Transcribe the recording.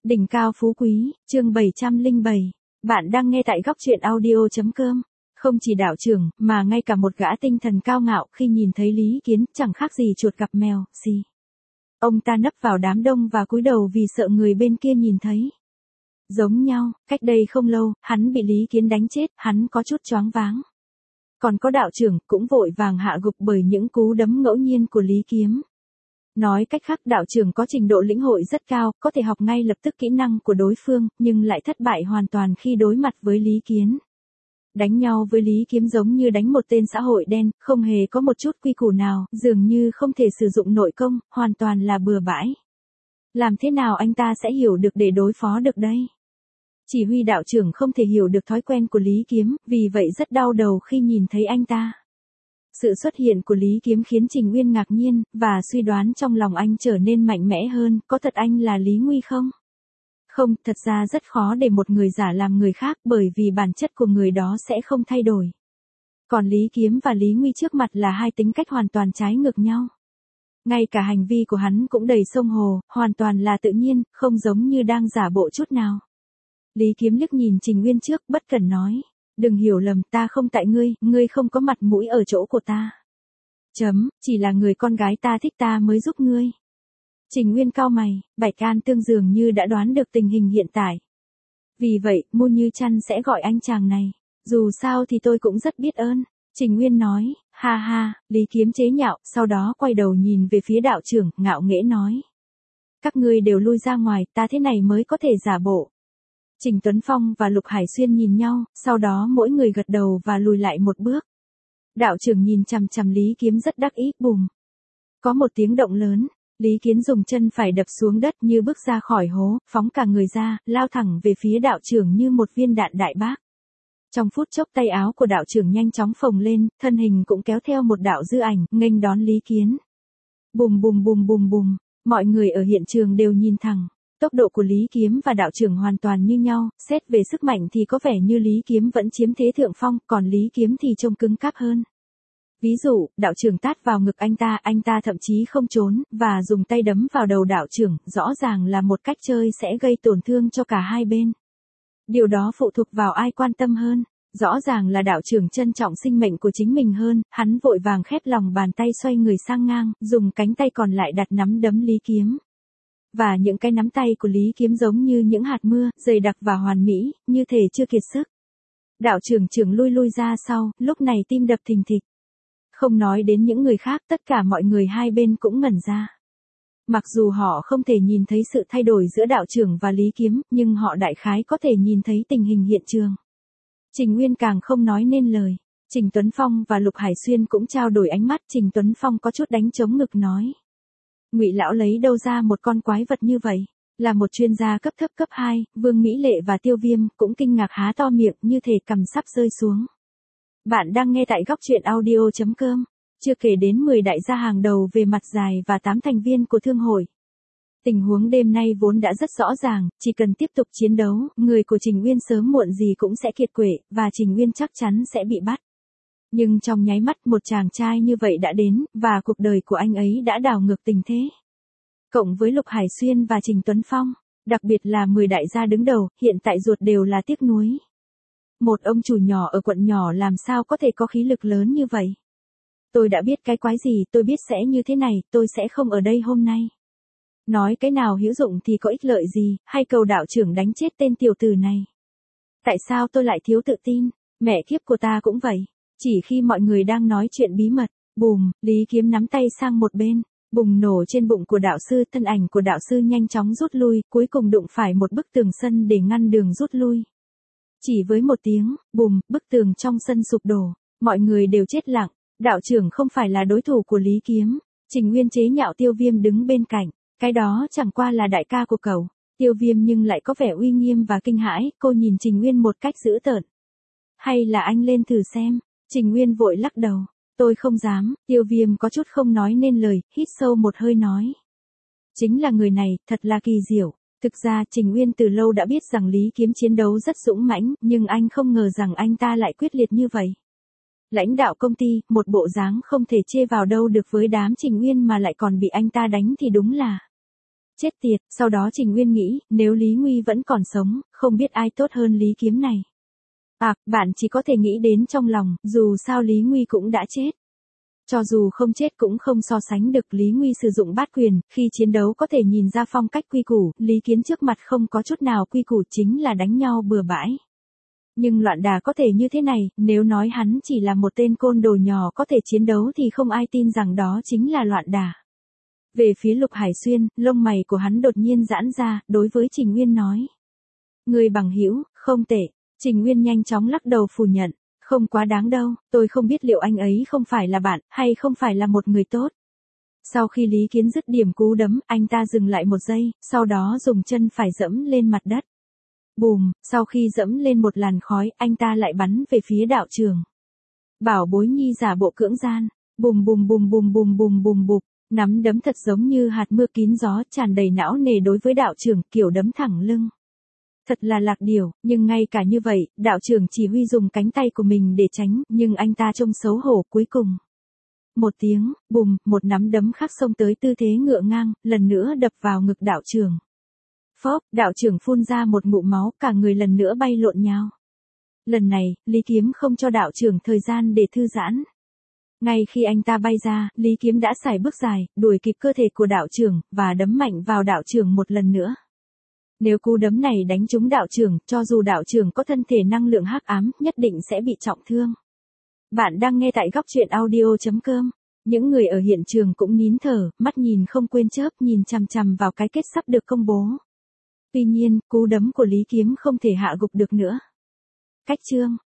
Đỉnh cao phú quý, chương 707. Bạn đang nghe tại góc truyện audio.com. Không chỉ đạo trưởng, mà ngay cả một gã tinh thần cao ngạo khi nhìn thấy Lý Kiến, chẳng khác gì chuột gặp mèo, gì. Ông ta nấp vào đám đông và cúi đầu vì sợ người bên kia nhìn thấy. Giống nhau, cách đây không lâu, hắn bị Lý Kiến đánh chết, hắn có chút choáng váng. Còn có đạo trưởng, cũng vội vàng hạ gục bởi những cú đấm ngẫu nhiên của Lý Kiếm. Nói cách khác, đạo trưởng có trình độ lĩnh hội rất cao, có thể học ngay lập tức kỹ năng của đối phương, nhưng lại thất bại hoàn toàn khi đối mặt với Lý Kiến. Đánh nhau với Lý Kiếm giống như đánh một tên xã hội đen, không hề có một chút quy củ nào, dường như không thể sử dụng nội công, hoàn toàn là bừa bãi. Làm thế nào anh ta sẽ hiểu được để đối phó được đây? Chỉ huy đạo trưởng không thể hiểu được thói quen của Lý Kiếm, vì vậy rất đau đầu khi nhìn thấy anh ta. Sự xuất hiện của Lý Kiếm khiến Trình Uyên ngạc nhiên, và suy đoán trong lòng anh trở nên mạnh mẽ hơn, có thật anh là Lý Nguy không? Không, thật ra rất khó để một người giả làm người khác bởi vì bản chất của người đó sẽ không thay đổi. Còn Lý Kiếm và Lý Nguy trước mặt là hai tính cách hoàn toàn trái ngược nhau. Ngay cả hành vi của hắn cũng đầy sông hồ, hoàn toàn là tự nhiên, không giống như đang giả bộ chút nào. Lý Kiếm liếc nhìn Trình Uyên trước, bất cẩn nói. Đừng hiểu lầm, ta không tại ngươi không có mặt mũi ở chỗ của ta. Chỉ là người con gái ta thích ta mới giúp ngươi. Trình Uyên cau mày, Bạch An Tương dường như đã đoán được tình hình hiện tại. Vì vậy, Mu Như Chăn sẽ gọi anh chàng này. Dù sao thì tôi cũng rất biết ơn. Trình Uyên nói, ha ha, Lý Kiếm chế nhạo, sau đó quay đầu nhìn về phía đạo trưởng, ngạo nghễ nói. Các ngươi đều lui ra ngoài, ta thế này mới có thể giả bộ. Trình Tuấn Phong và Lục Hải Xuyên nhìn nhau, sau đó mỗi người gật đầu và lùi lại một bước. Đạo trưởng nhìn chằm chằm Lý Kiếm rất đắc ý, bùm. Có một tiếng động lớn, Lý Kiến dùng chân phải đập xuống đất như bước ra khỏi hố, phóng cả người ra, lao thẳng về phía đạo trưởng như một viên đạn đại bác. Trong phút chốc tay áo của đạo trưởng nhanh chóng phồng lên, thân hình cũng kéo theo một đạo dư ảnh, nghênh đón Lý Kiến. Bùm bùm bùm bùm bùm, mọi người ở hiện trường đều nhìn thẳng. Tốc độ của Lý Kiếm và đạo trưởng hoàn toàn như nhau, xét về sức mạnh thì có vẻ như Lý Kiếm vẫn chiếm thế thượng phong, còn Lý Kiếm thì trông cứng cáp hơn. Ví dụ, đạo trưởng tát vào ngực anh ta thậm chí không trốn, và dùng tay đấm vào đầu đạo trưởng, rõ ràng là một cách chơi sẽ gây tổn thương cho cả hai bên. Điều đó phụ thuộc vào ai quan tâm hơn. Rõ ràng là đạo trưởng trân trọng sinh mệnh của chính mình hơn, hắn vội vàng khép lòng bàn tay xoay người sang ngang, dùng cánh tay còn lại đặt nắm đấm Lý Kiếm. Và những cái nắm tay của Lý Kiếm giống như những hạt mưa, dày đặc và hoàn mỹ, như thể chưa kiệt sức. Đạo trưởng lui ra sau, lúc này tim đập thình thịch. Không nói đến những người khác, tất cả mọi người hai bên cũng ngẩn ra. Mặc dù họ không thể nhìn thấy sự thay đổi giữa đạo trưởng và Lý Kiếm, nhưng họ đại khái có thể nhìn thấy tình hình hiện trường. Trình Nguyên càng không nói nên lời. Trình Tuấn Phong và Lục Hải Xuyên cũng trao đổi ánh mắt. Trình Tuấn Phong có chút đánh trống ngực nói. Ngụy lão lấy đâu ra một con quái vật như vậy? Là một chuyên gia cấp thấp cấp 2, Vương Mỹ Lệ và Tiêu Viêm cũng kinh ngạc há to miệng như thể cằm sắp rơi xuống. Bạn đang nghe tại góc truyện audio.com. Chưa kể đến 10 đại gia hàng đầu về mặt dài và 8 thành viên của thương hội. Tình huống đêm nay vốn đã rất rõ ràng, chỉ cần tiếp tục chiến đấu, người của Trình Uyên sớm muộn gì cũng sẽ kiệt quệ, và Trình Uyên chắc chắn sẽ bị bắt. Nhưng trong nháy mắt một chàng trai như vậy đã đến, và cuộc đời của anh ấy đã đảo ngược tình thế. Cộng với Lục Hải Xuyên và Trình Tuấn Phong, đặc biệt là 10 đại gia đứng đầu, hiện tại ruột đều là tiếc nuối. Một ông chủ nhỏ ở quận nhỏ làm sao có thể có khí lực lớn như vậy? Tôi đã biết cái quái gì, tôi biết sẽ như thế này, tôi sẽ không ở đây hôm nay. Nói cái nào hữu dụng thì có ích lợi gì, hay cầu đạo trưởng đánh chết tên tiểu tử này. Tại sao tôi lại thiếu tự tin? Mẹ kiếp của ta cũng vậy. Chỉ khi mọi người đang nói chuyện bí mật, bùm, Lý Kiếm nắm tay sang một bên, bùng nổ trên bụng của đạo sư, thân ảnh của đạo sư nhanh chóng rút lui, cuối cùng đụng phải một bức tường sân để ngăn đường rút lui. Chỉ với một tiếng, bùm, bức tường trong sân sụp đổ, mọi người đều chết lặng, đạo trưởng không phải là đối thủ của Lý Kiếm. Trình Nguyên chế nhạo Tiêu Viêm đứng bên cạnh, cái đó chẳng qua là đại ca của cậu. Tiêu Viêm nhưng lại có vẻ uy nghiêm và kinh hãi, cô nhìn Trình Nguyên một cách dữ tợn. Hay là anh lên thử xem? Trình Nguyên vội lắc đầu. Tôi không dám. Tiêu Viêm có chút không nói nên lời, hít sâu một hơi nói. Chính là người này, thật là kỳ diệu. Thực ra Trình Nguyên từ lâu đã biết rằng Lý Kiếm chiến đấu rất dũng mãnh, nhưng anh không ngờ rằng anh ta lại quyết liệt như vậy. Lãnh đạo công ty, một bộ dáng không thể chê vào đâu được với đám Trình Nguyên mà lại còn bị anh ta đánh thì đúng là. Chết tiệt, sau đó Trình Uyên nghĩ, nếu Lý Nguy vẫn còn sống, không biết ai tốt hơn Lý Kiếm này. Bạn chỉ có thể nghĩ đến trong lòng, dù sao Lý Nguy cũng đã chết. Cho dù không chết cũng không so sánh được Lý Nguy sử dụng bát quyền, khi chiến đấu có thể nhìn ra phong cách quy củ, Lý Kiến trước mặt không có chút nào quy củ chính là đánh nhau bừa bãi. Nhưng Loạn Đà có thể như thế này, nếu nói hắn chỉ là một tên côn đồ nhỏ có thể chiến đấu thì không ai tin rằng đó chính là Loạn Đà. Về phía Lục Hải Xuyên, lông mày của hắn đột nhiên giãn ra, đối với Trình Uyên nói. Người bằng hữu, không tệ. Trình Uyên nhanh chóng lắc đầu phủ nhận. Không quá đáng đâu, tôi không biết liệu anh ấy không phải là bạn, hay không phải là một người tốt. Sau khi Lý Kiến dứt điểm cú đấm, anh ta dừng lại một giây, sau đó dùng chân phải dẫm lên mặt đất. Bùm, sau khi dẫm lên một làn khói, anh ta lại bắn về phía đạo trưởng. Bảo Bối Nhi giả bộ cưỡng gian. Bùm bùm bùm bùm bùm bùm bùm bụp. Nắm đấm thật giống như hạt mưa kín gió tràn đầy não nề đối với đạo trưởng, kiểu đấm thẳng lưng. Thật là lạc điểu, nhưng ngay cả như vậy, đạo trưởng chỉ huy dùng cánh tay của mình để tránh, nhưng anh ta trông xấu hổ cuối cùng. Một tiếng, bùm, một nắm đấm khác xông tới tư thế ngựa ngang, lần nữa đập vào ngực đạo trưởng. Phốc, đạo trưởng phun ra một ngụm máu, cả người lần nữa bay lộn nhào. Lần này, Lý Kiếm không cho đạo trưởng thời gian để thư giãn. Ngay khi anh ta bay ra, Lý Kiếm đã sải bước dài, đuổi kịp cơ thể của đạo trưởng, và đấm mạnh vào đạo trưởng một lần nữa. Nếu cú đấm này đánh trúng đạo trưởng, cho dù đạo trưởng có thân thể năng lượng hắc ám, nhất định sẽ bị trọng thương. Bạn đang nghe tại góc truyện audio.com. Những người ở hiện trường cũng nín thở, mắt nhìn không quên chớp, nhìn chằm chằm vào cái kết sắp được công bố. Tuy nhiên, cú đấm của Lý Kiếm không thể hạ gục được nữa. Cách chương